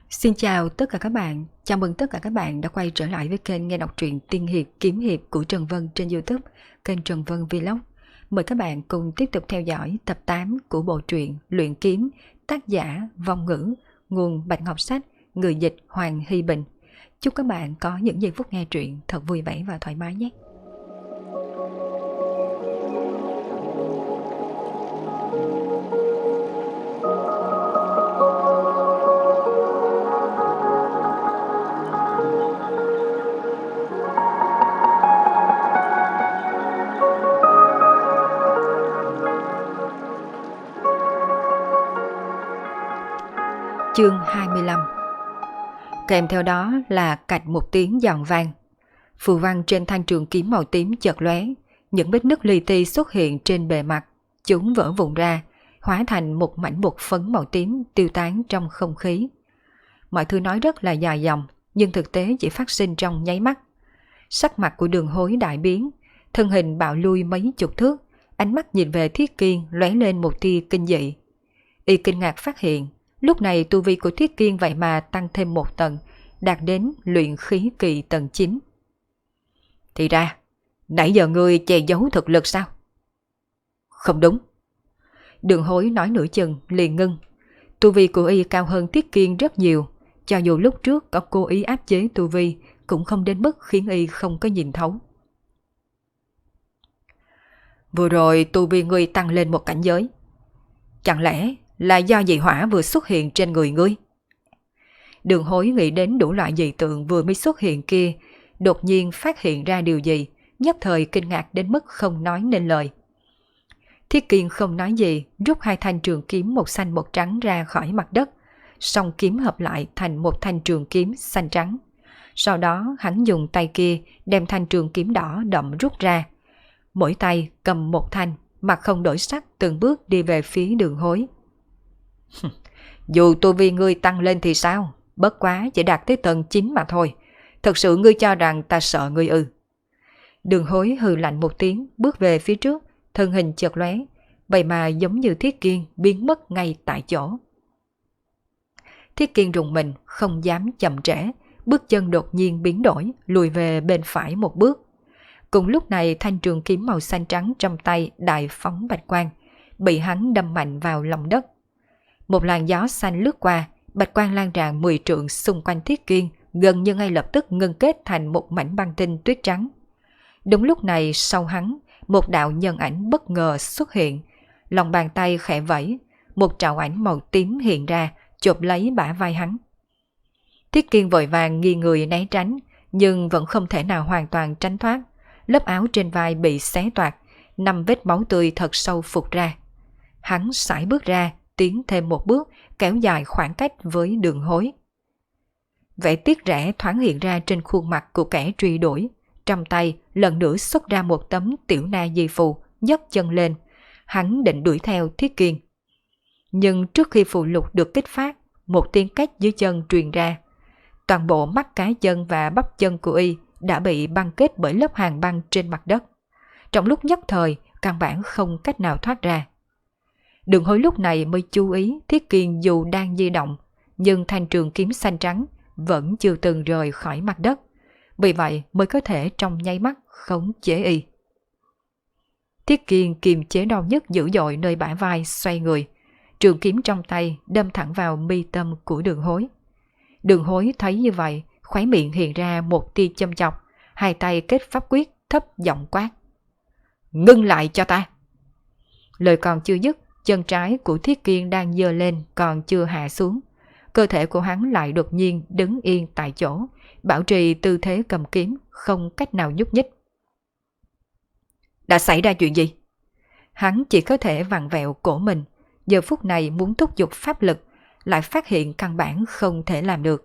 Xin chào tất cả các bạn, chào mừng tất cả các bạn đã quay trở lại với kênh nghe đọc truyện tiên hiệp kiếm hiệp của Trần Vân trên YouTube, kênh Trần Vân Vlog. Mời các bạn cùng tiếp tục theo dõi tập 8 của bộ truyện Luyện Kiếm, tác giả Vong Ngữ, nguồn Bạch Ngọc Sách, người dịch Hoàng Hy Bình. Chúc các bạn có những giây phút nghe truyện thật vui vẻ và thoải mái nhé. Chương 25. Kèm theo đó là cạch một tiếng giòn vang. Phù văn trên thanh trường kiếm màu tím chợt lóe, những vết nứt li ti xuất hiện trên bề mặt, chúng vỡ vụn ra, hóa thành một mảnh bột phấn màu tím tiêu tán trong không khí. Mọi thứ nói rất là dài dòng, nhưng thực tế chỉ phát sinh trong nháy mắt. Sắc mặt của Đường Hối đại biến, thân hình bạo lui mấy chục thước, ánh mắt nhìn về Thiết Kiên lóe lên một tia kinh dị. Y kinh ngạc phát hiện, lúc này tu vi của Thiết Kiên vậy mà tăng thêm một tầng, đạt đến luyện khí kỳ tầng 9. Thì ra, nãy giờ ngươi che giấu thực lực sao? Không đúng. Đường Hối nói nửa chừng liền ngưng. Tu vi của y cao hơn Thiết Kiên rất nhiều, cho dù lúc trước có cố ý áp chế tu vi cũng không đến mức khiến y không có nhìn thấu. Vừa rồi tu vi ngươi tăng lên một cảnh giới. Chẳng lẽ là do dị hỏa vừa xuất hiện trên người ngươi? Đường Hối nghĩ đến đủ loại dị tượng vừa mới xuất hiện kia, đột nhiên phát hiện ra điều gì, nhất thời kinh ngạc đến mức không nói nên lời. Thiết Kiên không nói gì, rút hai thanh trường kiếm một xanh một trắng ra khỏi mặt đất, song kiếm hợp lại thành một thanh trường kiếm xanh trắng. Sau đó hắn dùng tay kia đem thanh trường kiếm đỏ đậm rút ra. Mỗi tay cầm một thanh, mặt không đổi sắc từng bước đi về phía Đường Hối. Dù tu vi ngươi tăng lên thì sao, bất quá chỉ đạt tới tầng 9 mà thôi. Thật sự ngươi cho rằng ta sợ ngươi ư? Đường Hối hừ lạnh một tiếng, bước về phía trước, thân hình chợt lóe, vậy mà giống như Thiết Kiên biến mất ngay tại chỗ. Thiết Kiên rùng mình, không dám chậm trễ, bước chân đột nhiên biến đổi, lùi về bên phải một bước. Cùng lúc này thanh trường kiếm màu xanh trắng trong tay đại phóng bạch quang, bị hắn đâm mạnh vào lòng đất. Một làn gió xanh lướt qua, bạch quang lan tràn 10 trượng xung quanh Thiết Kiên, gần như ngay lập tức ngưng kết thành một mảnh băng tinh tuyết trắng. Đúng lúc này sau hắn, một đạo nhân ảnh bất ngờ xuất hiện, lòng bàn tay khẽ vẫy, một trảo ảnh màu tím hiện ra, chộp lấy bả vai hắn. Thiết Kiên vội vàng nghiêng người né tránh, nhưng vẫn không thể nào hoàn toàn tránh thoát. Lớp áo trên vai bị xé toạc, 5 vết máu tươi thật sâu phụt ra. Hắn sải bước ra, tiến thêm một bước, kéo dài khoảng cách với Đường Hối. Vẻ tiếc rẻ thoáng hiện ra trên khuôn mặt của kẻ truy đuổi. Trong tay lần nữa xuất ra một tấm tiểu na di phù, nhấc chân lên. Hắn định đuổi theo Thiết Kiên. Nhưng trước khi phù lục được kích phát, một tiếng két dưới chân truyền ra. Toàn bộ mắt cá chân và bắp chân của y đã bị băng kết bởi lớp hàn băng trên mặt đất. Trong lúc nhất thời, căn bản không cách nào thoát ra. Đường Hối lúc này mới chú ý Thiết Kiên dù đang di động, nhưng thanh trường kiếm xanh trắng vẫn chưa từng rời khỏi mặt đất. Vì vậy mới có thể trong nháy mắt khống chế y. Thiết Kiên kiềm chế đau nhức dữ dội nơi bả vai, xoay người. Trường kiếm trong tay đâm thẳng vào mi tâm của Đường Hối. Đường Hối thấy như vậy, khóe miệng hiện ra một tia châm chọc, hai tay kết pháp quyết, thấp giọng quát: Ngưng lại cho ta! Lời còn chưa dứt, chân trái của Thiết Kiên đang giơ lên còn chưa hạ xuống. Cơ thể của hắn lại đột nhiên đứng yên tại chỗ, bảo trì tư thế cầm kiếm, không cách nào nhúc nhích. Đã xảy ra chuyện gì? Hắn chỉ có thể vặn vẹo cổ mình, giờ phút này muốn thúc giục pháp lực, lại phát hiện căn bản không thể làm được.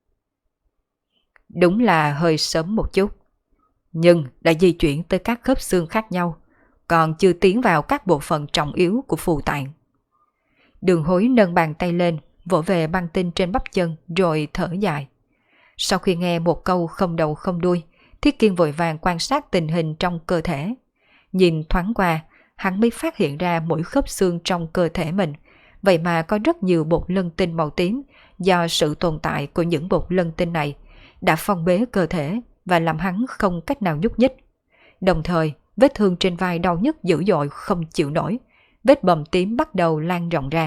Đúng là hơi sớm một chút, nhưng đã di chuyển tới các khớp xương khác nhau, còn chưa tiến vào các bộ phận trọng yếu của phù tạng. Đường Hối nâng bàn tay lên, vỗ về băng tinh trên bắp chân rồi thở dài. Sau khi nghe một câu không đầu không đuôi, Thiết Kiên vội vàng quan sát tình hình trong cơ thể. Nhìn thoáng qua, hắn mới phát hiện ra mỗi khớp xương trong cơ thể mình, vậy mà có rất nhiều bột lân tinh màu tím, do sự tồn tại của những bột lân tinh này đã phong bế cơ thể và làm hắn không cách nào nhúc nhích. Đồng thời, vết thương trên vai đau nhức dữ dội không chịu nổi, vết bầm tím bắt đầu lan rộng ra.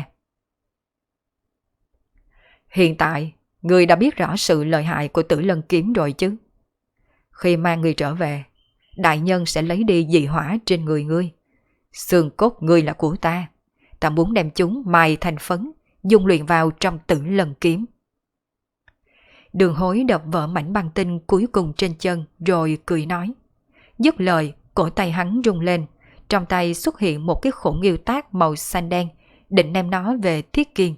Hiện tại, ngươi đã biết rõ sự lợi hại của Tử Lân kiếm rồi chứ? Khi mang ngươi trở về, đại nhân sẽ lấy đi dị hỏa trên người ngươi. Xương cốt ngươi là của ta. Ta muốn đem chúng mài thành phấn, dung luyện vào trong Tử Lân kiếm. Đường Hối đập vỡ mảnh băng tinh cuối cùng trên chân rồi cười nói. Dứt lời, cổ tay hắn rung lên, trong tay xuất hiện một cái khổng yêu tác màu xanh đen, định đem nó về Thiết Kiên.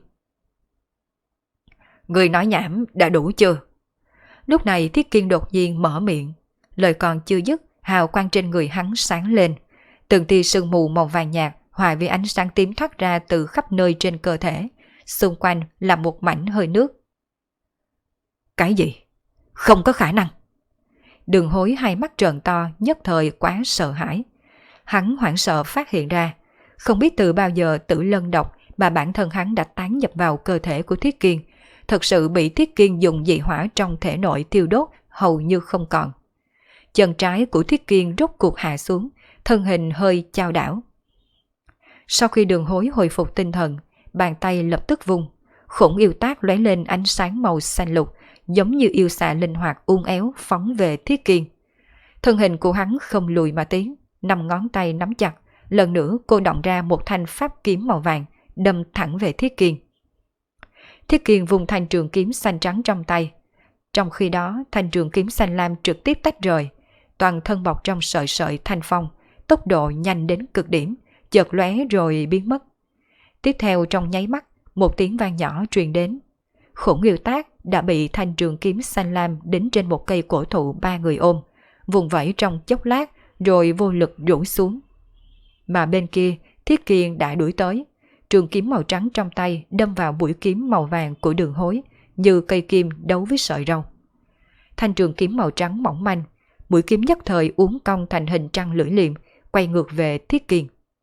Người nói nhảm đã đủ chưa? Lúc này Thiết Kiên đột nhiên mở miệng, lời còn chưa dứt, hào quang trên người hắn sáng lên, từng tia sương mù màu vàng nhạt hòa với ánh sáng tím thoát ra từ khắp nơi trên cơ thể, xung quanh là một mảnh hơi nước. Cái gì? Không có khả năng. Đường Hối hai mắt trợn to, nhất thời quá sợ hãi. Hắn hoảng sợ phát hiện ra, không biết từ bao giờ Tử Lân độc mà bản thân hắn đã tán nhập vào cơ thể của Thiết Kiên, thật sự bị Thiết Kiên dùng dị hỏa trong thể nội thiêu đốt hầu như không còn. Chân trái của Thiết Kiên rốt cuộc hạ xuống, thân hình hơi chao đảo. Sau khi Đường Hối hồi phục tinh thần, bàn tay lập tức vung, khổng yêu tác lóe lên ánh sáng màu xanh lục, giống như yêu xà linh hoạt uốn éo phóng về Thiết Kiên. Thân hình của hắn không lùi mà tiến, 5 ngón tay nắm chặt, lần nữa cô động ra một thanh pháp kiếm màu vàng, đâm thẳng về Thiết Kiên. Thiết Kiên vùng thanh trường kiếm xanh trắng trong tay. Trong khi đó, thanh trường kiếm xanh lam trực tiếp tách rời, toàn thân bọc trong sợi sợi thanh phong, tốc độ nhanh đến cực điểm, chợt lóe rồi biến mất. Tiếp theo trong nháy mắt, một tiếng vang nhỏ truyền đến. Khổng yêu tác đã bị thanh trường kiếm xanh lam đính trên một cây cổ thụ 3 người ôm, vùng vẫy trong chốc lát rồi vô lực rũ xuống. Mà bên kia, Thiết Kiên đã đuổi tới, trường kiếm màu trắng trong tay đâm vào mũi kiếm màu vàng của Đường Hối, như cây kim đấu với sợi rau. Thanh trường kiếm màu trắng mỏng manh, mũi kiếm nhất thời uốn cong thành hình trăng lưỡi liềm, quay ngược về Thiết Kiên.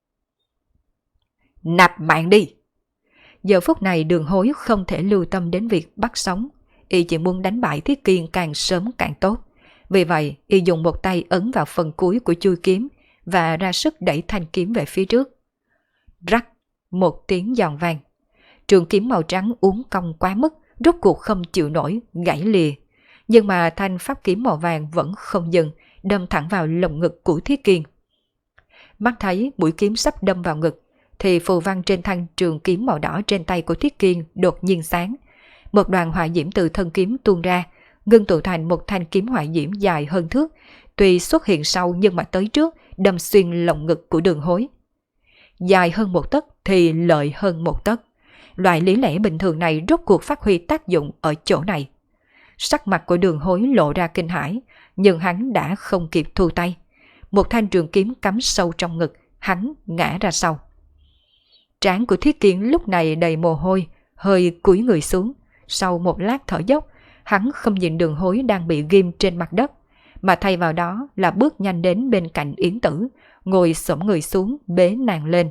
Nạp mạng đi! Giờ phút này Đường Hối không thể lưu tâm đến việc bắt sống, y chỉ muốn đánh bại Thiết Kiên càng sớm càng tốt. Vì vậy, y dùng một tay ấn vào phần cuối của chui kiếm và ra sức đẩy thanh kiếm về phía trước. Rắc, một tiếng giòn vang. Trường kiếm màu trắng uốn cong quá mức, rốt cuộc không chịu nổi, gãy lìa. Nhưng mà thanh pháp kiếm màu vàng vẫn không dừng, đâm thẳng vào lồng ngực của Thiết Kiên. Mắt thấy mũi kiếm sắp đâm vào ngực, thì phù văn trên thanh trường kiếm màu đỏ trên tay của Thiết Kiên đột nhiên sáng. Một đoàn hỏa diễm từ thân kiếm tuôn ra, ngưng tụ thành một thanh kiếm hỏa diễm dài hơn thước, tuy xuất hiện sau nhưng mà tới trước, đâm xuyên lồng ngực của Đường Hối. Dài hơn một tấc thì lợi hơn một tấc. Loại lý lẽ bình thường này rốt cuộc phát huy tác dụng ở chỗ này. Sắc mặt của Đường Hối lộ ra kinh hãi, nhưng hắn đã không kịp thu tay. Một thanh trường kiếm cắm sâu trong ngực, hắn ngã ra sau. Trán của Thiết Kiên lúc này đầy mồ hôi, hơi cúi người xuống. Sau một lát thở dốc, hắn không nhìn Đường Hối đang bị ghim trên mặt đất, mà thay vào đó là bước nhanh đến bên cạnh Yến Tử, ngồi xổm người xuống bế nàng lên.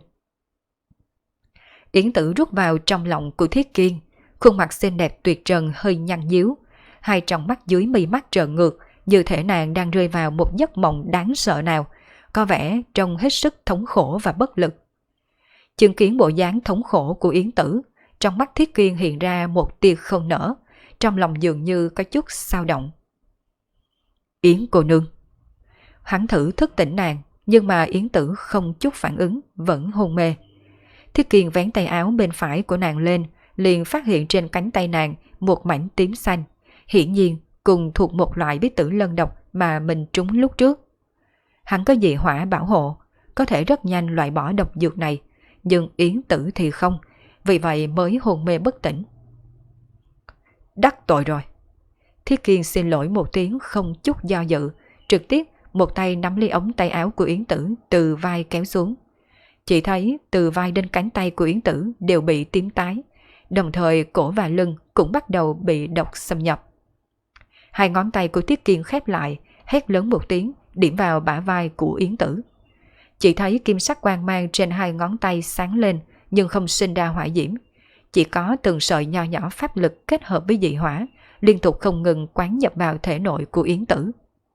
Yến Tử rút vào trong lòng của Thiết Kiên, khuôn mặt xinh đẹp tuyệt trần hơi nhăn nhíu, hai tròng mắt dưới mi mắt trợn ngược, như thể nàng đang rơi vào một giấc mộng đáng sợ nào, có vẻ trông hết sức thống khổ và bất lực. Chứng kiến bộ dáng thống khổ của Yến Tử, trong mắt Thiết Kiên hiện ra một tia không nở, trong lòng dường như có chút xao động. Yến cô nương. Hắn thử thức tỉnh nàng, nhưng mà Yến Tử không chút phản ứng, vẫn hôn mê. Thiết Kiên vén tay áo bên phải của nàng lên, liền phát hiện trên cánh tay nàng một mảnh tím xanh, hiển nhiên cùng thuộc một loại bí tử lân độc mà mình trúng lúc trước. Hắn có dị hỏa bảo hộ, có thể rất nhanh loại bỏ độc dược này, nhưng Yến Tử thì không, vì vậy mới hôn mê bất tỉnh. Đắc tội rồi. Thiết Kiên xin lỗi một tiếng không chút do dự, trực tiếp một tay nắm lấy ống tay áo của Yến Tử từ vai kéo xuống. Chỉ thấy từ vai đến cánh tay của Yến Tử đều bị tím tái, đồng thời cổ và lưng cũng bắt đầu bị độc xâm nhập. Hai ngón tay của Thiết Kiên khép lại, hét lớn một tiếng, điểm vào bả vai của Yến Tử. Chỉ thấy kim sắc quang mang trên hai ngón tay sáng lên, nhưng không sinh ra hỏa diễm. chỉ có từng sợi nho nhỏ pháp lực kết hợp với dị hỏa, liên tục không ngừng quán nhập vào thể nội của Yến Tử.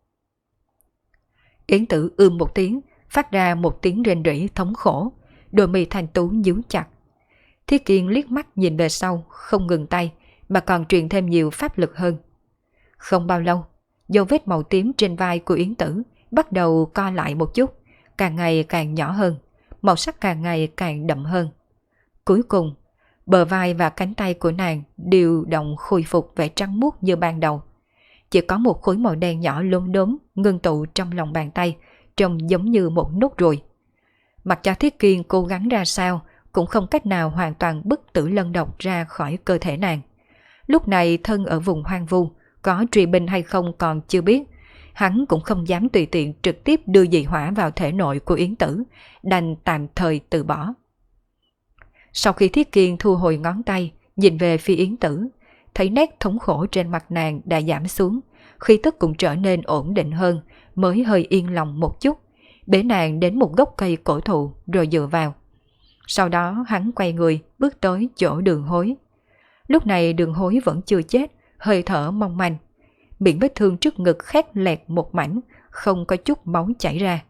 Yến Tử một tiếng, phát ra một tiếng rên rỉ thống khổ, đôi mi thanh tú nhíu chặt. Thiết Kiên liếc mắt nhìn về sau, không ngừng tay, mà còn truyền thêm nhiều pháp lực hơn. Không bao lâu, dấu vết màu tím trên vai của Yến Tử bắt đầu co lại một chút, càng ngày càng nhỏ hơn, màu sắc càng ngày càng đậm hơn. Cuối cùng, bờ vai và cánh tay của nàng đều động khôi phục vẻ trắng muốt như ban đầu. Chỉ có một khối màu đen nhỏ lốm đốm ngưng tụ trong lòng bàn tay, trông giống như một nốt ruồi. Mặc cho Thiết Kiên cố gắng ra sao, cũng không cách nào hoàn toàn bức tử lân độc ra khỏi cơ thể nàng. Lúc này thân ở vùng hoang vu, có truy binh hay không còn chưa biết. Hắn cũng không dám tùy tiện trực tiếp đưa dị hỏa vào thể nội của Yến Tử, đành tạm thời từ bỏ. Sau khi Thiết Kiên thu hồi ngón tay, nhìn về phía Yến Tử, thấy nét thống khổ trên mặt nàng đã giảm xuống, khí tức cũng trở nên ổn định hơn, mới hơi yên lòng một chút, bế nàng đến một gốc cây cổ thụ rồi dựa vào. Sau đó hắn quay người bước tới chỗ Đường Hối. Lúc này Đường Hối vẫn chưa chết, hơi thở mong manh. Miệng vết thương trước ngực khét lẹt một mảnh, không có chút máu chảy ra.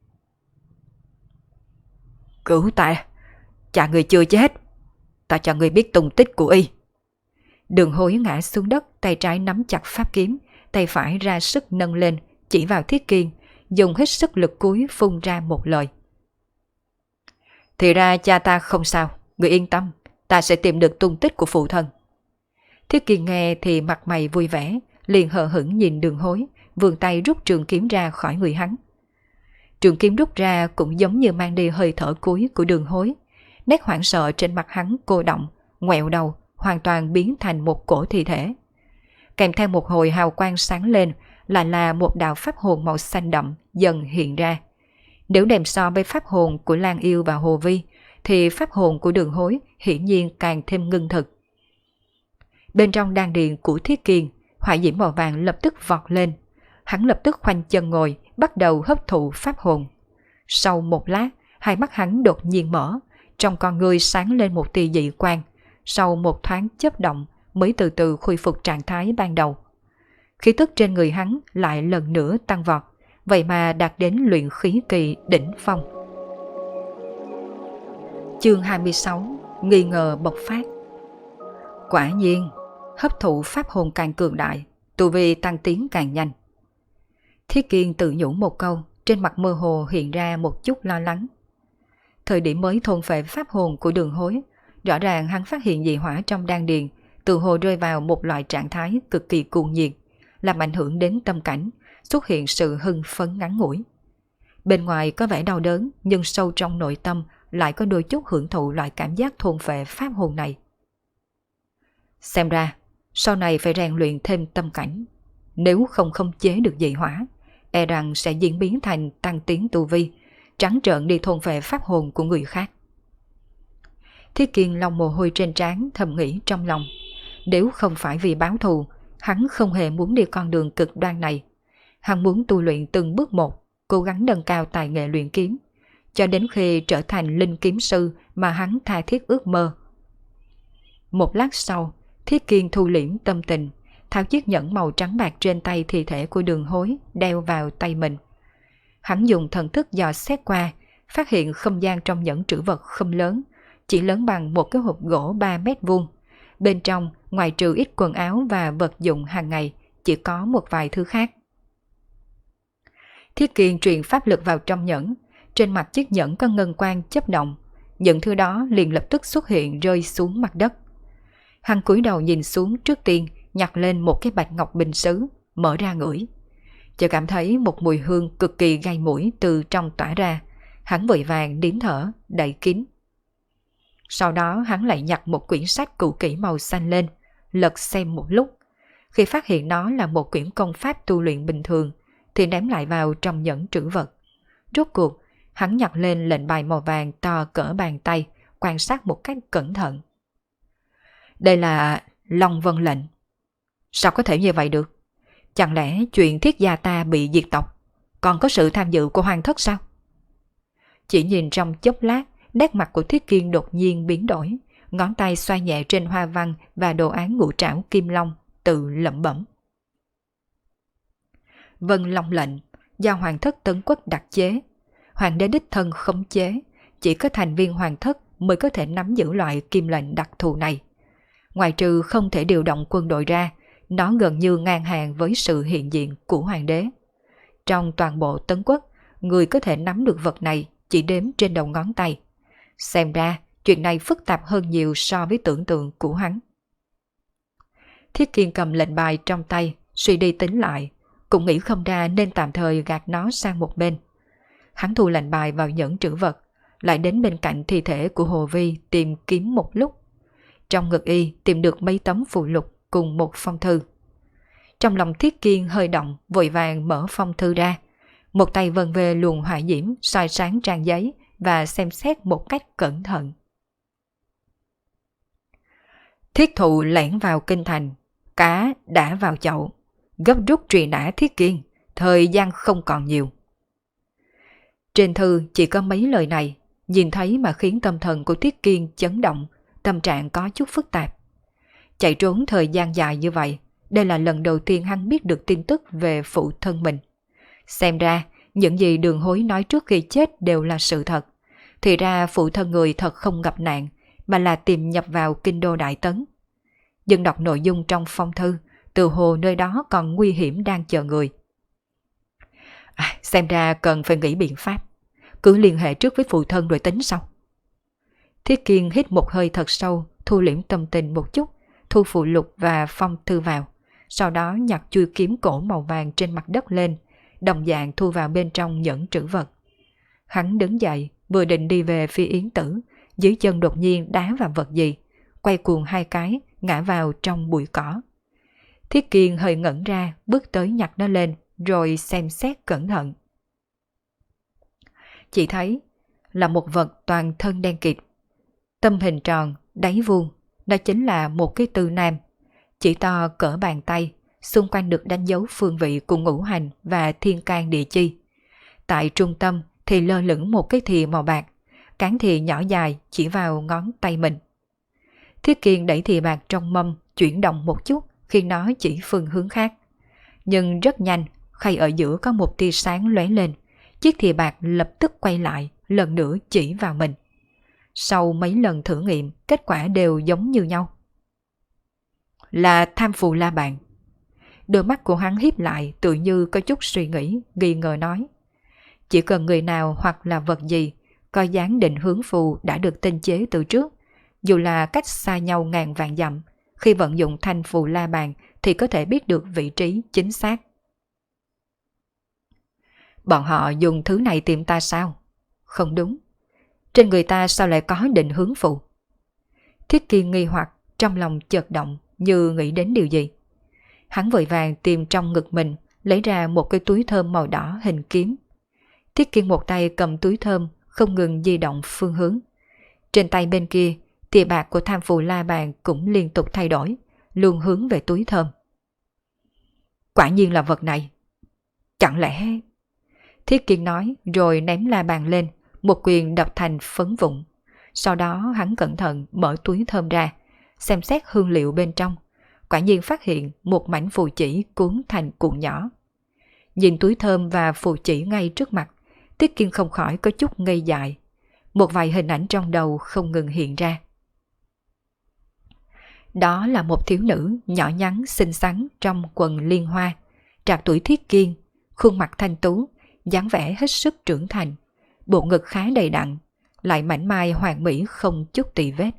Cứu ta, cha người chưa chết, ta cho người biết tung tích của y. Đường Hối ngã xuống đất, tay trái nắm chặt pháp kiếm, tay phải ra sức nâng lên, chỉ vào Thiết Kiên, dùng hết sức lực cuối phun ra một lời. Thì ra cha ta không sao, người yên tâm, ta sẽ tìm được tung tích của phụ thân. Thiết Kiên nghe thì mặt mày vui vẻ, liền hờ hững nhìn Đường Hối, vươn tay rút trường kiếm ra khỏi người hắn. Trường kiếm rút ra cũng giống như mang đi hơi thở cuối của Đường Hối. Nét hoảng sợ trên mặt hắn cô động, ngoẹo đầu, hoàn toàn biến thành một cổ thi thể. Kèm theo một hồi hào quang sáng lên, lại là một đạo pháp hồn màu xanh đậm dần hiện ra. Nếu đem so với pháp hồn của Lan Yêu và Hồ Vi, thì pháp hồn của Đường Hối hiển nhiên càng thêm ngưng thực. Bên trong đan điền của Thiết Kiên, hỏa diễm màu vàng lập tức vọt lên. Hắn lập tức khoanh chân ngồi, bắt đầu hấp thụ pháp hồn. Sau một lát, hai mắt hắn đột nhiên mở, trong con ngươi sáng lên một tia dị quang. Sau một thoáng chớp động, mới từ từ khôi phục trạng thái ban đầu. Khí tức trên người hắn lại lần nữa tăng vọt, vậy mà đạt đến luyện khí kỳ đỉnh phong. Chương 26: Nghi ngờ bộc phát. Quả nhiên, hấp thụ pháp hồn càng cường đại, tu vi tăng tiến càng nhanh. Thiết Kiên tự nhủ một câu, trên mặt mơ hồ hiện ra một chút lo lắng. Thời điểm mới thôn phệ pháp hồn của Đường Hối, rõ ràng hắn phát hiện dị hỏa trong đan điền, từ hồ rơi vào một loại trạng thái cực kỳ cuồng nhiệt, làm ảnh hưởng đến tâm cảnh, xuất hiện sự hưng phấn ngắn ngủi. Bên ngoài có vẻ đau đớn, nhưng sâu trong nội tâm lại có đôi chút hưởng thụ loại cảm giác thôn phệ pháp hồn này. Xem ra, sau này phải rèn luyện thêm tâm cảnh. Nếu không khống chế được dị hỏa, e rằng sẽ diễn biến thành tăng tiến tu vi, trắng trợn đi thôn phệ pháp hồn của người khác. Thiết Kiên lau mồ hôi trên trán, thầm nghĩ trong lòng. Nếu không phải vì báo thù, hắn không hề muốn đi con đường cực đoan này. Hắn muốn tu luyện từng bước một, cố gắng nâng cao tài nghệ luyện kiếm, cho đến khi trở thành linh kiếm sư mà hắn tha thiết ước mơ. Một lát sau, Thiết Kiên thu liễm tâm tình, tháo chiếc nhẫn màu trắng bạc trên tay thi thể của Đường Hối đeo vào tay mình. Hắn dùng thần thức dò xét qua, phát hiện không gian trong nhẫn trữ vật không lớn, chỉ lớn bằng một cái hộp gỗ 3 mét vuông. Bên trong, ngoài trừ ít quần áo và vật dụng hàng ngày, chỉ có một vài thứ khác. Thiết Kiên truyền pháp lực vào trong nhẫn, trên mặt chiếc nhẫn có ngân quang chớp động, những thứ đó liền lập tức xuất hiện rơi xuống mặt đất. Hắn cúi đầu nhìn xuống, trước tiên nhặt lên một cái bạch ngọc bình sứ, mở ra ngửi. Chỉ cảm thấy một mùi hương cực kỳ gây mũi từ trong tỏa ra, hắn vội vàng nín thở, đậy kín. Sau đó hắn lại nhặt một quyển sách cũ kỹ màu xanh lên, lật xem một lúc. Khi phát hiện nó là một quyển công pháp tu luyện bình thường, thì ném lại vào trong nhẫn trữ vật. Rốt cuộc, hắn nhặt lên lệnh bài màu vàng to cỡ bàn tay, quan sát một cách cẩn thận. Đây là Long Vân lệnh. Sao có thể như vậy được? Chẳng lẽ chuyện Thiết gia ta bị diệt tộc còn có sự tham dự của hoàng thất sao? Chỉ nhìn trong chốc lát, nét mặt của Thiết Kiên đột nhiên biến đổi, ngón tay xoa nhẹ trên hoa văn và đồ án ngũ trảo kim long, tự lẩm bẩm. Vân Long lệnh do hoàng thất Tấn Quốc đặc chế, hoàng đế đích thân khống chế, chỉ có thành viên hoàng thất mới có thể nắm giữ loại kim lệnh đặc thù này. Ngoài trừ không thể điều động quân đội ra, nó gần như ngang hàng với sự hiện diện của hoàng đế. Trong toàn bộ Tấn Quốc, người có thể nắm được vật này chỉ đếm trên đầu ngón tay. Xem ra, chuyện này phức tạp hơn nhiều so với tưởng tượng của hắn. Thiết Kiên cầm lệnh bài trong tay, suy đi tính lại, cũng nghĩ không ra nên tạm thời gạt nó sang một bên. Hắn thu lệnh bài vào nhẫn trữ vật, lại đến bên cạnh thi thể của Hồ Vi tìm kiếm một lúc. Trong ngực y tìm được mấy tấm phụ lục cùng một phong thư. Trong lòng Thiết Kiên hơi động, vội vàng mở phong thư ra. Một tay vần về luồng hỏa diễm soi sáng trang giấy và xem xét một cách cẩn thận. Thiết thụ lẻn vào kinh thành, cá đã vào chậu, gấp rút truy nã Thiết Kiên, thời gian không còn nhiều. Trên thư chỉ có mấy lời này, nhìn thấy mà khiến tâm thần của Thiết Kiên chấn động, tâm trạng có chút phức tạp. Chạy trốn thời gian dài như vậy, đây là lần đầu tiên hắn biết được tin tức về phụ thân mình. Xem ra, những gì Đường Hối nói trước khi chết đều là sự thật. Thì ra phụ thân người thật không gặp nạn, mà là tìm nhập vào kinh đô Đại Tấn. Nhưng đọc nội dung trong phong thư, từ hồ nơi đó còn nguy hiểm đang chờ người. Xem ra cần phải nghĩ biện pháp. Cứ liên hệ trước với phụ thân rồi tính sau. Thiết Kiên hít một hơi thật sâu, thu liễm tâm tình một chút, thu phụ lục và phong thư vào. Sau đó nhặt chuôi kiếm cổ màu vàng trên mặt đất lên, đồng dạng thu vào bên trong nhẫn trữ vật. Hắn đứng dậy, vừa định đi về phía Yến Tử, dưới chân đột nhiên đá vào vật gì, quay cuồng hai cái, ngã vào trong bụi cỏ. Thiết Kiên hơi ngẩn ra, bước tới nhặt nó lên, rồi xem xét cẩn thận. Chỉ thấy là một vật toàn thân đen kịt, tâm hình tròn, đáy vuông, đó chính là một cái tư nam, chỉ to cỡ bàn tay, xung quanh được đánh dấu phương vị của ngũ hành và thiên can địa chi. Tại trung tâm thì lơ lửng một cái thìa màu bạc, cán thìa nhỏ dài chỉ vào ngón tay mình. Thiết Kiên đẩy thìa bạc trong mâm chuyển động một chút khi nó chỉ phương hướng khác. Nhưng rất nhanh, khay ở giữa có một tia sáng lóe lên, chiếc thìa bạc lập tức quay lại, lần nữa chỉ vào mình. Sau mấy lần thử nghiệm, kết quả đều giống như nhau. Là tham phù la bàn. Đôi mắt của hắn híp lại, tự như có chút suy nghĩ, nghi ngờ nói. Chỉ cần người nào hoặc là vật gì có dáng định hướng phù đã được tinh chế từ trước, dù là cách xa nhau ngàn vạn dặm, khi vận dụng thanh phù la bàn thì có thể biết được vị trí chính xác. Bọn họ dùng thứ này tìm ta sao? Không đúng. Trên người ta sao lại có định hướng phù? Thiết Kiên nghi hoặc, trong lòng chợt động như nghĩ đến điều gì. Hắn vội vàng tìm trong ngực mình, lấy ra một cái túi thơm màu đỏ hình kiếm. Thiết Kiên một tay cầm túi thơm, không ngừng di động phương hướng. Trên tay bên kia, thìa bạc của tham phù la bàn cũng liên tục thay đổi, luôn hướng về túi thơm. Quả nhiên là vật này. Chẳng lẽ... Thiết Kiên nói rồi ném la bàn lên, một quyền đập thành phấn vụn. Sau đó hắn cẩn thận mở túi thơm ra, xem xét hương liệu bên trong. Quả nhiên phát hiện một mảnh phù chỉ cuốn thành cuộn nhỏ. Nhìn túi thơm và phù chỉ ngay trước mặt, Thiết Kiên không khỏi có chút ngây dại. Một vài hình ảnh trong đầu không ngừng hiện ra. Đó là một thiếu nữ nhỏ nhắn xinh xắn trong quần liên hoa, trạc tuổi Thiết Kiên, khuôn mặt thanh tú, dáng vẻ hết sức trưởng thành, bộ ngực khá đầy đặn, lại mảnh mai hoàn mỹ không chút tì vết.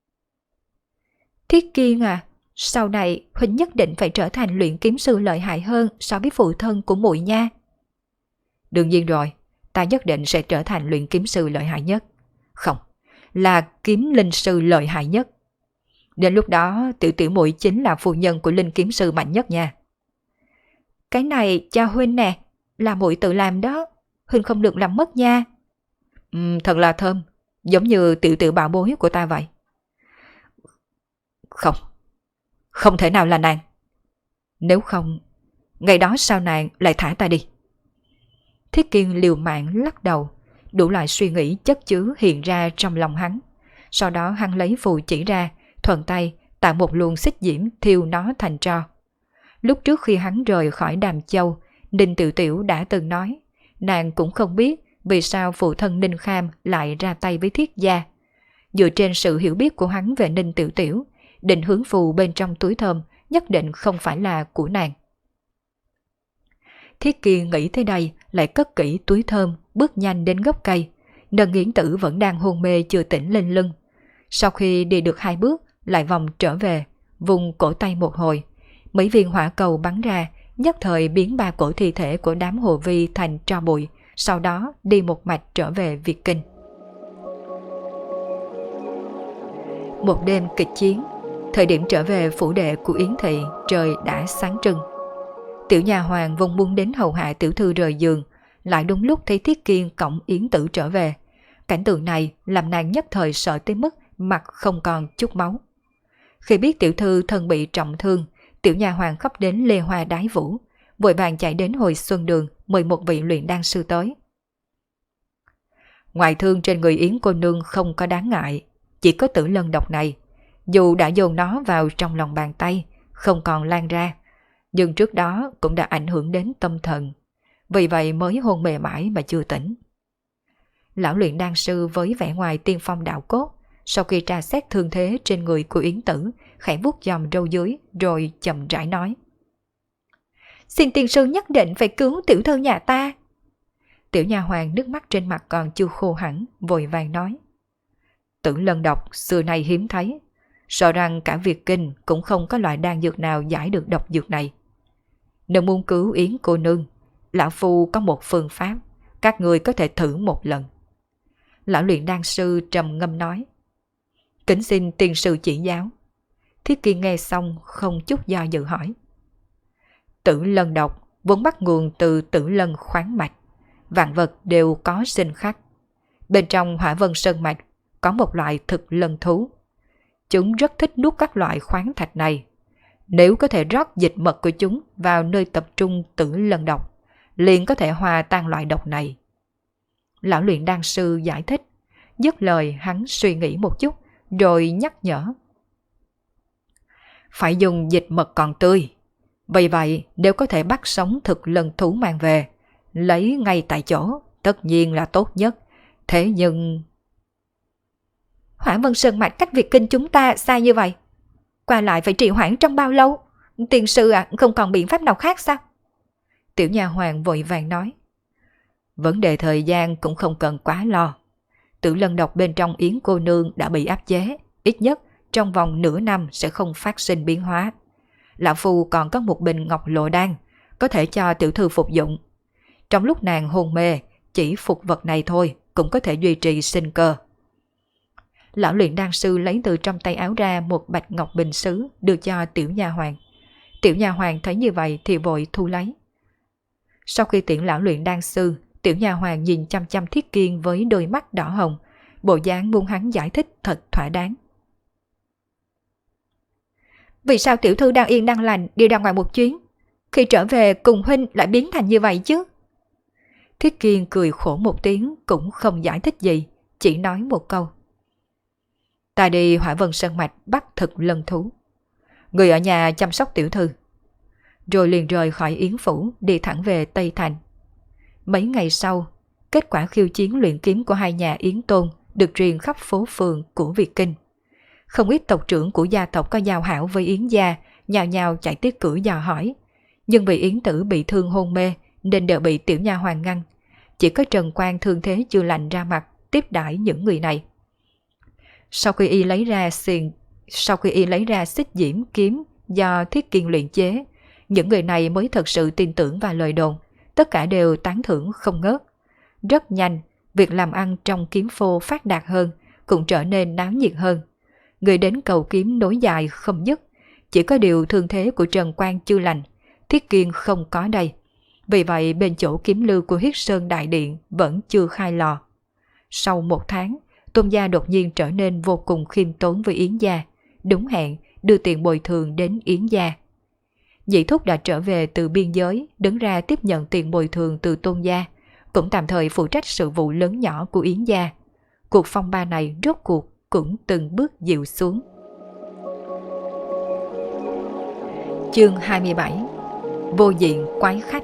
Thiết Kiên à, sau này huynh nhất định phải trở thành luyện kiếm sư lợi hại hơn so với phụ thân của muội nha. Đương nhiên rồi, ta nhất định sẽ trở thành luyện kiếm sư lợi hại nhất. Không, là kiếm linh sư lợi hại nhất. Đến lúc đó tiểu tiểu muội chính là phu nhân của linh kiếm sư mạnh nhất nha. Cái này cho huynh nè, là muội tự làm đó, huynh không được làm mất nha. Thật là thơm, giống như tiểu tiểu bảo bối của ta vậy. Không, không thể nào là nàng. Nếu không, ngày đó sao nàng lại thả ta đi? Thiết Kiên liều mạng lắc đầu, đủ loại suy nghĩ chất chứa hiện ra trong lòng hắn. Sau đó hắn lấy phù chỉ ra, thuận tay tạo một luồng xích diễm thiêu nó thành tro. Lúc trước khi hắn rời khỏi Đàm Châu, Ninh Tiểu Tiểu đã từng nói, nàng cũng không biết vì sao phụ thân Ninh Kham lại ra tay với Thiết gia. Dựa trên sự hiểu biết của hắn về Ninh Tiểu Tiểu, định hướng phù bên trong túi thơm nhất định không phải là của nàng. Thiết Kiên nghĩ tới đây lại cất kỹ túi thơm, bước nhanh đến gốc cây. Nâng Nghiễn Tử vẫn đang hôn mê chưa tỉnh lên lưng. Sau khi đi được 2 bước, lại vòng trở về, vùng cổ tay một hồi. Mấy viên hỏa cầu bắn ra, nhất thời biến 3 cổ thi thể của đám hồ vi thành tro bụi, sau đó đi một mạch trở về Việt Kinh. Một đêm kịch chiến, thời điểm trở về phủ đệ của Yến Thị, trời đã sáng trưng. Tiểu nhà hoàng vốn muốn đến hầu hạ tiểu thư rời giường, lại đúng lúc thấy Thiết Kiên cõng Yến Tử trở về. Cảnh tượng này làm nàng nhất thời sợ tới mức mặt không còn chút máu. Khi biết tiểu thư thân bị trọng thương, tiểu nhà hoàng khóc đến lê hoa đái vũ, vội vàng chạy đến Hồi Xuân Đường mời một vị luyện đan sư tới. Ngoại thương trên người Yến cô nương không có đáng ngại, chỉ có tử lân độc này, dù đã dồn nó vào trong lòng bàn tay, không còn lan ra, nhưng trước đó cũng đã ảnh hưởng đến tâm thần, vì vậy mới hôn mê mãi mà chưa tỉnh. Lão luyện đan sư với vẻ ngoài tiên phong đạo cốt, sau khi tra xét thương thế trên người của Yến Tử, khẽ vuốt dòm râu dưới rồi chậm rãi nói: "Xin tiên sư nhất định phải cứu tiểu thư nhà ta." Tiểu nha hoàng nước mắt trên mặt còn chưa khô hẳn, vội vàng nói: "Tử lân độc xưa nay hiếm thấy, sợ rằng cả Việt Kinh cũng không có loại đan dược nào giải được độc dược này. Nếu muốn cứu Yến cô nương, lão phu có một phương pháp, các người có thể thử một lần." Lão luyện đan sư trầm ngâm nói: "Kính xin tiên sư chỉ giáo." Thiết Kiên nghe xong không chút do dự hỏi: "Tử lân độc vốn bắt nguồn từ tử lân khoáng mạch, vạn vật đều có sinh khắc. Bên trong Hỏa Vân Sơn mạch có một loại thực lân thú. Chúng rất thích nuốt các loại khoáng thạch này. Nếu có thể rót dịch mật của chúng vào nơi tập trung tử lân độc, liền có thể hòa tan loại độc này." Lão luyện đan sư giải thích. Dứt lời hắn suy nghĩ một chút rồi nhắc nhở: "Phải dùng dịch mật còn tươi. Vì vậy nếu có thể bắt sống thực lân thú mang về, lấy ngay tại chỗ, tất nhiên là tốt nhất. Thế nhưng..." "Hỏa Vân Sơn mạch cách Việt Kinh chúng ta xa như vậy, qua lại phải trì hoãn trong bao lâu? Tiên sư không còn biện pháp nào khác sao?" Tiểu nha hoàng vội vàng nói: "Vấn đề thời gian cũng không cần quá lo. Tử lân độc bên trong Yến cô nương đã bị áp chế, ít nhất trong vòng nửa năm sẽ không phát sinh biến hóa. Lão phu còn có một bình ngọc lộ đan, có thể cho tiểu thư phục dụng. Trong lúc nàng hôn mê, chỉ phục vật này thôi cũng có thể duy trì sinh cơ." Lão luyện đan sư lấy từ trong tay áo ra một bạch ngọc bình sứ đưa cho tiểu nha hoàng. Tiểu nha hoàng thấy như vậy thì vội thu lấy. Sau khi tiễn lão luyện đan sư, tiểu nha hoàng nhìn chăm chăm Thiết Kiên với đôi mắt đỏ hồng, bộ dáng muốn hắn giải thích thật thỏa đáng. "Vì sao tiểu thư đang yên đang lành đi ra ngoài một chuyến, khi trở về cùng huynh lại biến thành như vậy chứ?" Thiết Kiên cười khổ một tiếng cũng không giải thích gì, chỉ nói một câu: "Ta đi Hỏa Vân Sơn mạch bắt thực lân thú. Người ở nhà chăm sóc tiểu thư." Rồi liền rời khỏi Yến phủ đi thẳng về Tây Thành. Mấy ngày sau, kết quả khiêu chiến luyện kiếm của hai nhà Yến Tôn được truyền khắp phố phường của Việt Kinh. Không ít tộc trưởng của gia tộc có giao hảo với Yến gia, nhào nhào chạy tới cửa dò hỏi. Nhưng vì Yến Tử bị thương hôn mê nên đều bị tiểu nha hoàng ngăn. Chỉ có Trần Quang thương thế chưa lành ra mặt tiếp đãi những người này. Sau khi y lấy ra xích diễm kiếm do Thiết Kiên luyện chế, những người này mới thật sự tin tưởng vào lời đồn, tất cả đều tán thưởng không ngớt. Rất nhanh, việc làm ăn trong kiếm phô phát đạt hơn, cũng trở nên náo nhiệt hơn. Người đến cầu kiếm nối dài không dứt, chỉ có điều thương thế của Trần Quang chưa lành, Thiết Kiên không có đây. Vì vậy bên chỗ kiếm lưu của Huyết Sơn Đại Điện vẫn chưa khai lò. Sau 1 tháng, Tôn gia đột nhiên trở nên vô cùng khiêm tốn với Yến gia, đúng hẹn đưa tiền bồi thường đến Yến gia. Nhị thúc đã trở về từ biên giới, đứng ra tiếp nhận tiền bồi thường từ Tôn gia, cũng tạm thời phụ trách sự vụ lớn nhỏ của Yến gia. Cuộc phong ba này rốt cuộc cũng từng bước dịu xuống. Chương 27. Vô diện quái khách.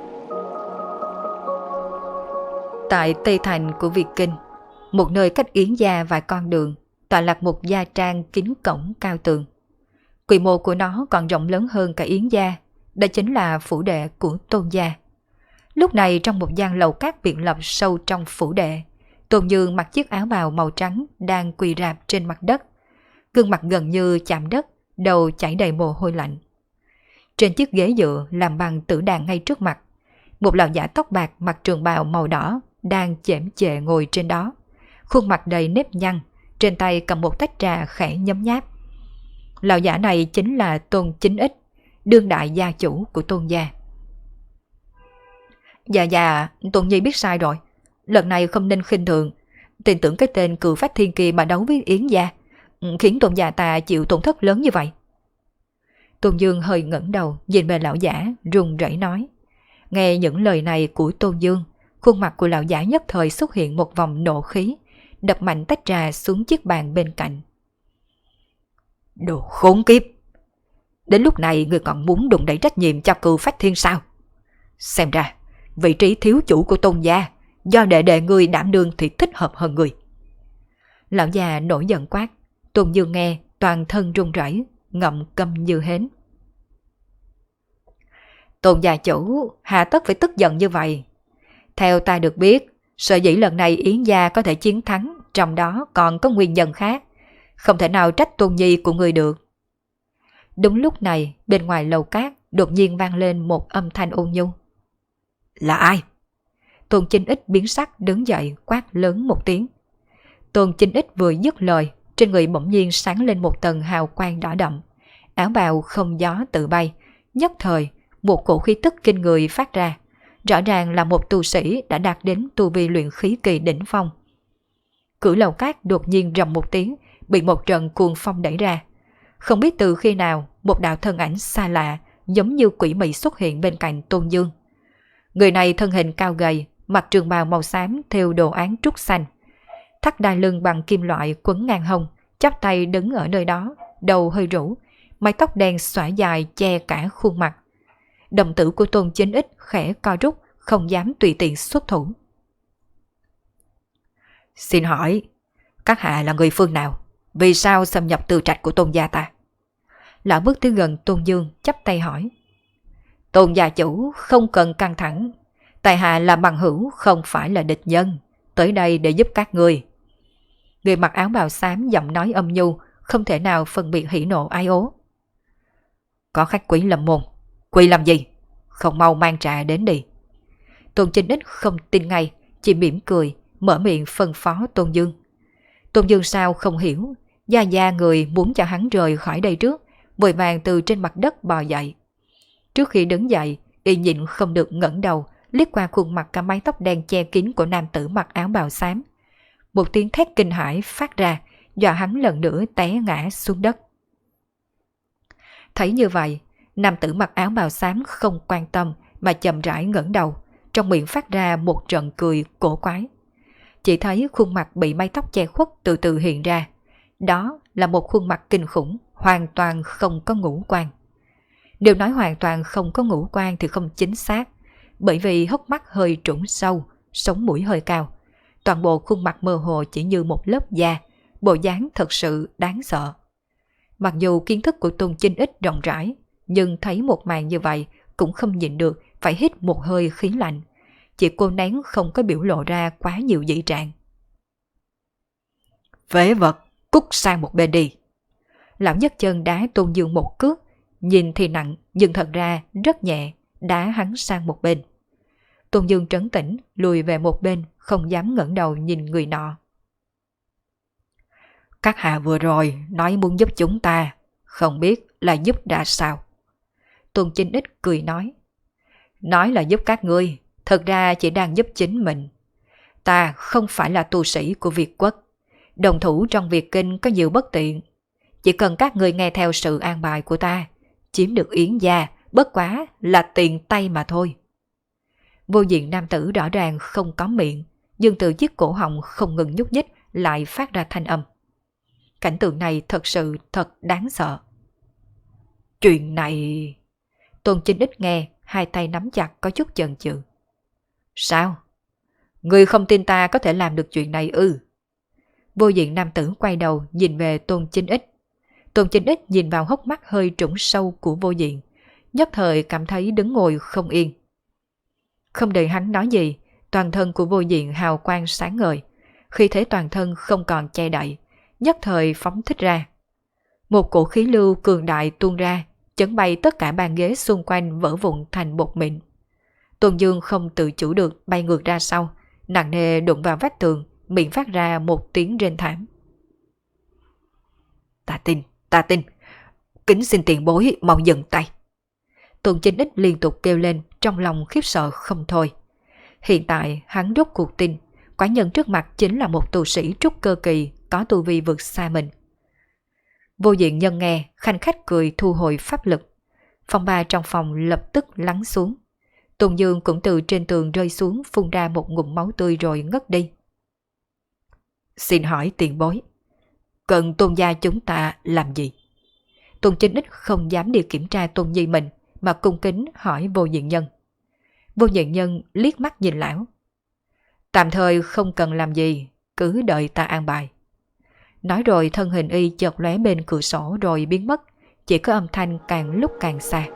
Tại Tây Thành của Việt Kinh, một nơi cách Yến Gia vài con đường, tọa lạc một gia trang kín cổng cao tường. Quy mô của nó còn rộng lớn hơn cả Yến Gia, đó chính là phủ đệ của Tôn gia. Lúc này trong một gian lầu các biệt lập sâu trong phủ đệ, Tôn Dương mặc chiếc áo bào màu trắng đang quỳ rạp trên mặt đất. Gương mặt gần như chạm đất, đầu chảy đầy mồ hôi lạnh. Trên chiếc ghế dựa làm bằng tử đàn ngay trước mặt, một lão giả tóc bạc mặc trường bào màu đỏ đang chễm chệ ngồi trên đó. Khuôn mặt đầy nếp nhăn, trên tay cầm một tách trà khẽ nhấm nháp. Lão giả này chính là Tôn Chính Ích, đương đại gia chủ của Tôn gia. Dạ, Tôn Nhi biết sai rồi. Lần này không nên khinh thường. Tin tưởng cái tên Cừu Phách Thiên kia mà đấu với Yến gia, khiến Tôn gia ta chịu tổn thất lớn như vậy. Tôn Dương hơi ngẩng đầu nhìn về lão giả, run rẩy nói. Nghe những lời này của Tôn Dương, khuôn mặt của lão giả nhất thời xuất hiện một vòng nộ khí, đập mạnh tách trà xuống chiếc bàn bên cạnh. Đồ khốn kiếp! Đến lúc này người còn muốn đụng đẩy trách nhiệm cho Cừu Phách Thiên sao? Xem ra, vị trí thiếu chủ của Tôn gia, do đệ đệ ngươi đảm đương thì thích hợp hơn người. Lão già nổi giận quát. Tôn Dương nghe, toàn thân run rẩy, ngậm câm như hến. Tôn gia chủ, hà tất phải tức giận như vậy? Theo ta được biết, sở dĩ lần này Yến gia có thể chiến thắng, trong đó còn có nguyên nhân khác. Không thể nào trách Tôn nhi của người được. Đúng lúc này, bên ngoài lầu cát đột nhiên vang lên một âm thanh ôn nhu. Là ai? Tôn Chính Ích biến sắc đứng dậy quát lớn một tiếng. Tôn Chính Ích vừa dứt lời, trên người bỗng nhiên sáng lên một tầng hào quang đỏ đậm. Áo bào không gió tự bay, nhất thời một cổ khí tức kinh người phát ra. Rõ ràng là một tu sĩ đã đạt đến tu vi luyện khí kỳ đỉnh phong. Cửa lầu cát đột nhiên rầm một tiếng, bị một trận cuồng phong đẩy ra. Không biết từ khi nào, một đạo thân ảnh xa lạ, giống như quỷ mị xuất hiện bên cạnh Tôn Dương. Người này thân hình cao gầy, mặc trường bào màu xám thêu đồ án trúc xanh. Thắt đai lưng bằng kim loại quấn ngang hông, chắp tay đứng ở nơi đó, đầu hơi rũ, mái tóc đen xõa dài che cả khuôn mặt. Đồng tử của Tôn Chính Ích khẽ co rút, không dám tùy tiện xuất thủ. Xin hỏi, các hạ là người phương nào? Vì sao xâm nhập từ trạch của Tôn gia ta? Lão bước tới gần Tôn Dương, chắp tay hỏi. Tôn gia chủ không cần căng thẳng. Tại hạ là bằng hữu, không phải là địch nhân. Tới đây để giúp các ngươi. Người mặc áo bào xám giọng nói âm nhu, không thể nào phân biệt hỉ nộ ái ố. Có khách quý lâm môn. Quỳ làm gì? Không mau mang trà đến đi. Tôn Chính Ích không tin ngay, chỉ mỉm cười, mở miệng phân phó Tôn Dương. Tôn Dương sao không hiểu, gia người muốn cho hắn rời khỏi đây trước, vội vàng từ trên mặt đất bò dậy. Trước khi đứng dậy, y nhịn không được ngẩng đầu, liếc qua khuôn mặt cả mái tóc đen che kín của nam tử mặc áo bào xám. Một tiếng thét kinh hãi phát ra, dọa hắn lần nữa té ngã xuống đất. Thấy như vậy, nam tử mặc áo bào xám không quan tâm mà chậm rãi ngẩng đầu, trong miệng phát ra một trận cười cổ quái. Chỉ thấy khuôn mặt bị mái tóc che khuất từ từ hiện ra. Đó là một khuôn mặt kinh khủng, hoàn toàn không có ngũ quan. Nếu nói hoàn toàn không có ngũ quan thì không chính xác, bởi vì hốc mắt hơi trũng sâu, sống mũi hơi cao. Toàn bộ khuôn mặt mơ hồ chỉ như một lớp da, bộ dáng thật sự đáng sợ. Mặc dù kiến thức của Tôn Chính Ích rộng rãi, nhưng thấy một màn như vậy cũng không nhịn được phải hít một hơi khí lạnh. Chỉ cô nén không có biểu lộ ra quá nhiều dị trạng. Phế vật, cút sang một bên đi. Lão nhấc chân đá Tôn Dương một cước, nhìn thì nặng nhưng thật ra rất nhẹ, đá hắn sang một bên. Tôn Dương trấn tĩnh, lùi về một bên, không dám ngẩng đầu nhìn người nọ. Các hạ vừa rồi nói muốn giúp chúng ta, không biết là giúp đã sao? Tôn Chính Ích cười nói. Nói là giúp các ngươi, thật ra chỉ đang giúp chính mình. Ta không phải là tu sĩ của Việt quốc, đồng thủ trong Việt kinh có nhiều bất tiện. Chỉ cần các ngươi nghe theo sự an bài của ta, chiếm được Yến gia, bất quá là tiền tay mà thôi. Vô diện nam tử rõ ràng không có miệng, nhưng từ chiếc cổ họng không ngừng nhúc nhích lại phát ra thanh âm. cảnh tượng này thật đáng sợ. Chuyện này... Tôn Chính Ích nghe, hai tay nắm chặt có chút chần chừ. Sao? Ngươi không tin ta có thể làm được chuyện này ư? Vô diện nam tử quay đầu nhìn về Tôn Chính Ích. Tôn Chính Ích nhìn vào hốc mắt hơi trũng sâu của vô diện, nhất thời cảm thấy đứng ngồi không yên. Không đợi hắn nói gì, toàn thân của vô diện hào quang sáng ngời, khi thế toàn thân không còn che đậy, nhất thời phóng thích ra. Một cổ khí lưu cường đại tuôn ra, chấn bay tất cả bàn ghế xung quanh vỡ vụn thành bột mịn. Tôn Dương không tự chủ được bay ngược ra sau, nặng nề đụng vào vách tường, miệng phát ra một tiếng rên thảm. Ta tin, kính xin tiền bối mau dừng tay. Tôn Chính Ích liên tục kêu lên, trong lòng khiếp sợ không thôi. Hiện tại hắn rốt cuộc tin, quả nhân trước mặt chính là một tu sĩ trúc cơ kỳ có tu vi vượt xa mình. Vô diện nhân nghe, khanh khách cười thu hồi pháp lực. Phong ba trong phòng lập tức lắng xuống. Tôn Dương cũng từ trên tường rơi xuống, phun ra một ngụm máu tươi rồi ngất đi. Xin hỏi tiền bối, cần Tôn gia chúng ta làm gì? Tôn Chính Ích không dám đi kiểm tra Tôn Nhi mình, mà cung kính hỏi Vô diện nhân. Vô diện nhân liếc mắt nhìn lão. Tạm thời không cần làm gì, cứ đợi ta an bài. Nói rồi thân hình y chợt lóe bên cửa sổ rồi biến mất, chỉ có âm thanh càng lúc càng xa.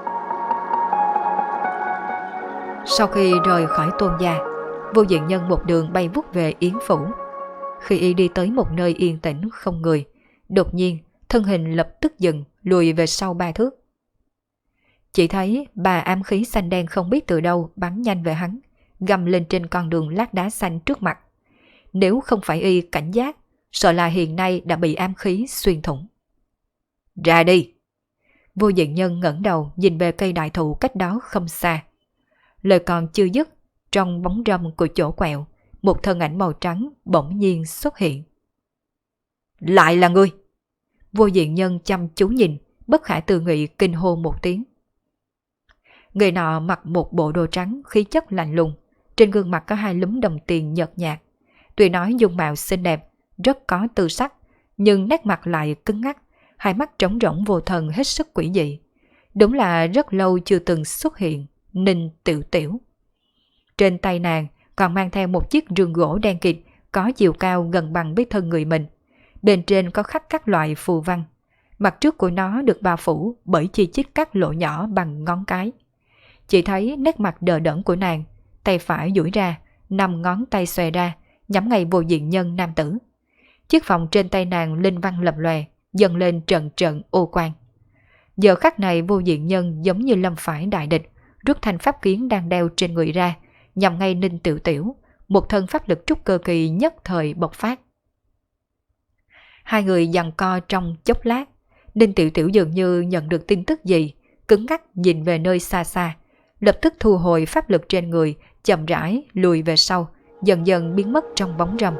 Sau khi rời khỏi Tôn gia, Vô diện nhân một đường bay vút về Yến phủ. Khi y đi tới một nơi yên tĩnh không người, đột nhiên thân hình lập tức dừng, lùi về sau 3 thước. Chỉ thấy bà ám khí xanh đen không biết từ đâu bắn nhanh về hắn, găm lên trên con đường lát đá xanh trước mặt. Nếu không phải y cảnh giác, sợ là hiện nay đã bị ám khí xuyên thủng. Ra đi! Vô diện nhân ngẩng đầu nhìn về cây đại thụ cách đó không xa. Lời còn chưa dứt, trong bóng râm của chỗ quẹo, một thân ảnh màu trắng bỗng nhiên xuất hiện. Lại là ngươi! Vô diện nhân chăm chú nhìn, bất khả tư nghị kinh hô một tiếng. Người nọ mặc một bộ đồ trắng khí chất lạnh lùng, trên gương mặt có 2 lúm đồng tiền nhợt nhạt. Tuy nói dung mạo xinh đẹp, rất có tư sắc, nhưng nét mặt lại cứng ngắc, hai mắt trống rỗng vô thần hết sức quỷ dị. Đúng là rất lâu chưa từng xuất hiện, Ninh Tiểu Tiểu. Trên tay nàng còn mang theo một chiếc rương gỗ đen kịt, có chiều cao gần bằng với thân người mình. Bên trên có khắc các loại phù văn. Mặt trước của nó được bao phủ bởi chi chít các lỗ nhỏ bằng ngón cái. Chỉ thấy nét mặt đờ đẫn của nàng, tay phải duỗi ra, 5 ngón tay xòe ra, nhắm ngay Vô diện nhân nam tử. Chiếc vòng trên tay nàng linh văn lập lòe, dâng lên trận trận ô quang. Giờ khắc này Vô diện nhân giống như lâm phải đại địch, rút thanh pháp kiếm đang đeo trên người ra, nhằm ngay Ninh Tiểu Tiểu, một thân pháp lực trúc cơ kỳ nhất thời bộc phát. Hai người giằng co trong chốc lát, Ninh Tiểu Tiểu dường như nhận được tin tức gì, cứng ngắc nhìn về nơi xa xa, lập tức thu hồi pháp lực trên người, chậm rãi lùi về sau, dần dần biến mất trong bóng râm.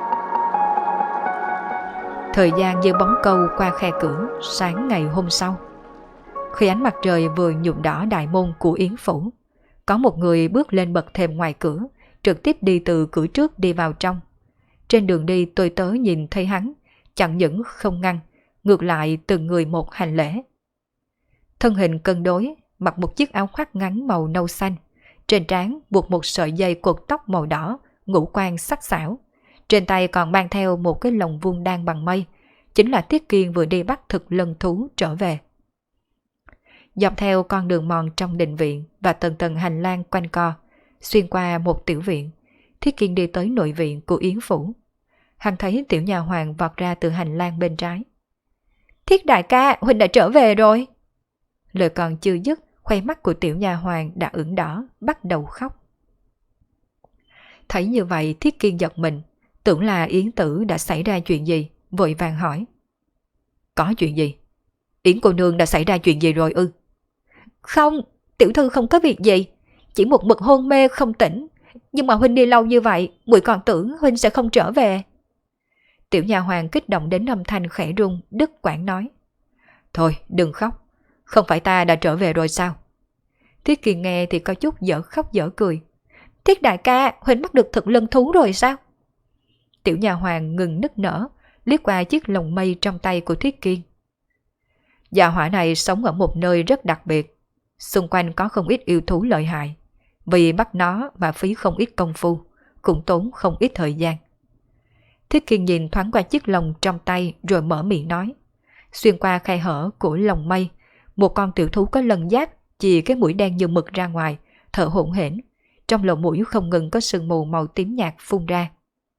Thời gian như bóng câu qua khe cửa, sáng ngày hôm sau. Khi ánh mặt trời vừa nhuộm đỏ đại môn của Yến phủ, có một người bước lên bậc thềm ngoài cửa, trực tiếp đi từ cửa trước đi vào trong. Trên đường đi tôi tớ nhìn thấy hắn, chẳng những không ngăn, ngược lại từng người một hành lễ. Thân hình cân đối, mặc một chiếc áo khoác ngắn màu nâu xanh, trên trán buộc một sợi dây cột tóc màu đỏ, ngũ quan sắc sảo. Trên tay còn mang theo một cái lồng vuông đan bằng mây, chính là Tiết Kiên vừa đi bắt thực lân thú trở về. Dọc theo con đường mòn trong đình viện và tầng tầng hành lang quanh co, xuyên qua một tiểu viện, Thiết Kiên đi tới nội viện của Yến phủ. Hắn thấy tiểu nhà hoàng vọt ra từ hành lang bên trái. Thiết đại ca, huynh đã trở về rồi. Lời còn chưa dứt, khoe mắt của tiểu nhà hoàng đã ửng đỏ, bắt đầu khóc. Thấy như vậy Thiết Kiên giật mình, tưởng là Yến tử đã xảy ra chuyện gì, vội vàng hỏi. Có chuyện gì? Yến cô nương đã xảy ra chuyện gì rồi ư? Không, tiểu thư không có việc gì, chỉ một mực hôn mê không tỉnh. Nhưng mà huynh đi lâu như vậy, muội còn tưởng huynh sẽ không trở về. Tiểu nhà hoàng kích động đến âm thanh khẽ run, đứt quãng nói. Thôi đừng khóc, không phải ta đã trở về rồi sao? Thiết Kiên nghe thì có chút dở khóc dở cười. Thiết đại ca, huynh bắt được thực lân thú rồi sao? Tiểu nhà hoàng ngừng nức nở, liếc qua chiếc lồng mây trong tay của Thiết Kiên. Gia hỏa này sống ở một nơi rất đặc biệt, xung quanh có không ít yêu thú lợi hại, vì bắt nó mà phí không ít công phu, cũng tốn không ít thời gian. Thiết Kiên nhìn thoáng qua chiếc lồng trong tay rồi mở miệng nói. Xuyên qua khe hở của lồng mây, một con tiểu thú có lân giáp chì cái mũi đen như mực ra ngoài, thở hổn hển, trong lỗ mũi không ngừng có sương mù màu tím nhạt phun ra.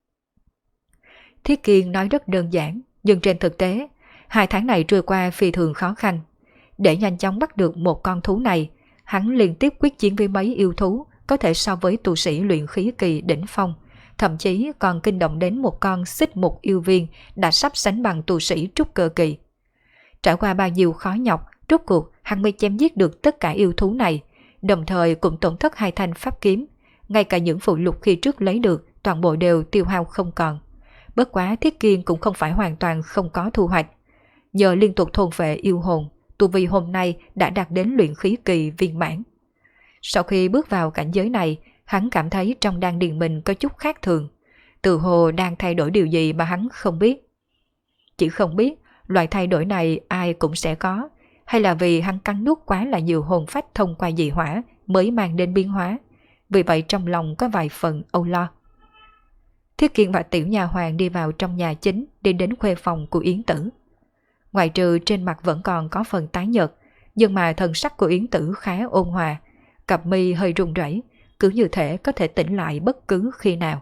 Thiết Kiên nói rất đơn giản, nhưng trên thực tế, 2 tháng này trôi qua phi thường khó khăn. Để nhanh chóng bắt được một con thú này, hắn liên tiếp quyết chiến với mấy yêu thú có thể so với tu sĩ luyện khí kỳ đỉnh phong, thậm chí còn kinh động đến một con xích mục yêu viên đã sắp sánh bằng tu sĩ trúc cơ kỳ. Trải qua bao nhiêu khó nhọc, rốt cuộc hắn mới chém giết được tất cả yêu thú này, đồng thời cũng tổn thất 2 thanh pháp kiếm, ngay cả những phụ lục khi trước lấy được toàn bộ đều tiêu hao không còn. Bất quá Thiết Kiên cũng không phải hoàn toàn không có thu hoạch. Nhờ liên tục thôn phệ yêu hồn, tu vi hôm nay đã đạt đến luyện khí kỳ viên mãn. Sau khi bước vào cảnh giới này, hắn cảm thấy trong đan điền mình có chút khác thường, tự hồ đang thay đổi điều gì mà hắn không biết. Chỉ không biết loại thay đổi này ai cũng sẽ có, hay là vì hắn cắn nuốt quá là nhiều hồn phách thông qua dị hỏa mới mang đến biến hóa, vì vậy trong lòng có vài phần âu lo. Thiết Kiên và tiểu nha hoàng đi vào trong nhà chính, đi đến khuê phòng của Yến Tử. Ngoài trừ trên mặt vẫn còn có phần tái nhợt, nhưng mà thần sắc của Yến Tử khá ôn hòa, cặp mi hơi run rẩy, cứ như thể có thể tỉnh lại bất cứ khi nào.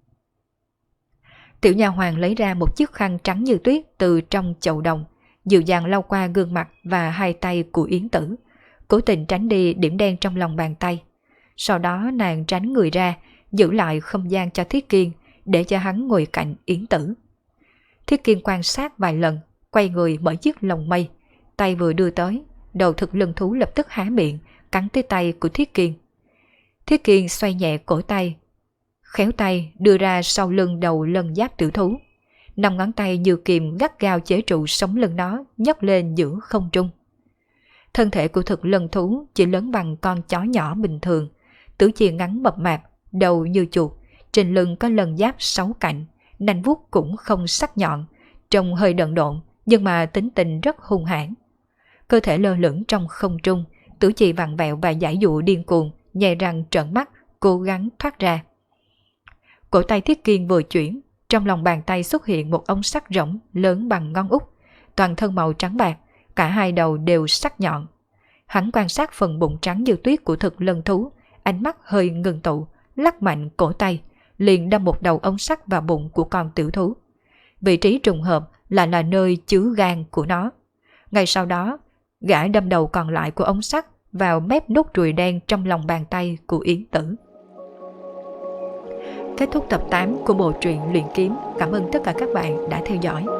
Tiểu nha hoàng lấy ra một chiếc khăn trắng như tuyết từ trong chậu đồng, dịu dàng lau qua gương mặt và 2 tay của Yến Tử, cố tình tránh đi điểm đen trong lòng bàn tay. Sau đó nàng tránh người ra, giữ lại không gian cho Thiết Kiên, để cho hắn ngồi cạnh Yến Tử. Thiết Kiên quan sát vài lần, quay người mở chiếc lồng mây, tay vừa đưa tới, đầu thực lân thú lập tức há miệng, cắn tới tay của Thiết Kiên. Thiết Kiên xoay nhẹ cổ tay, khéo tay đưa ra sau lưng đầu lân giáp tiểu thú. 5 ngón tay như kìm gắt gao chế trụ sống lưng nó, nhấc lên giữa không trung. Thân thể của thực lân thú chỉ lớn bằng con chó nhỏ bình thường, tứ chi ngắn mập mạp, đầu như chuột, trên lưng có lân giáp 6 cạnh, nanh vuốt cũng không sắc nhọn, trông hơi đần độn nhưng mà tính tình rất hung hãn. Cơ thể lơ lửng trong không trung, tứ chi vặn vẹo và giải dụ điên cuồng, nhè răng trợn mắt, cố gắng thoát ra. Cổ tay Thiết Kiên vừa chuyển, trong lòng bàn tay xuất hiện một ống sắt rỗng lớn bằng ngón út, toàn thân màu trắng bạc, cả 2 đầu đều sắc nhọn. Hắn quan sát phần bụng trắng như tuyết của thực lân thú, ánh mắt hơi ngừng tụ, lắc mạnh cổ tay, liền đâm một đầu ống sắt vào bụng của con tiểu thú. Vị trí trùng hợp là nơi chứa gan của nó. Ngay sau đó, gã đâm đầu còn lại của ống sắt vào mép nút ruồi đen trong lòng bàn tay của Yến Tử. Kết thúc tập 8 của bộ truyện Luyện Kiếm. Cảm ơn tất cả các bạn đã theo dõi.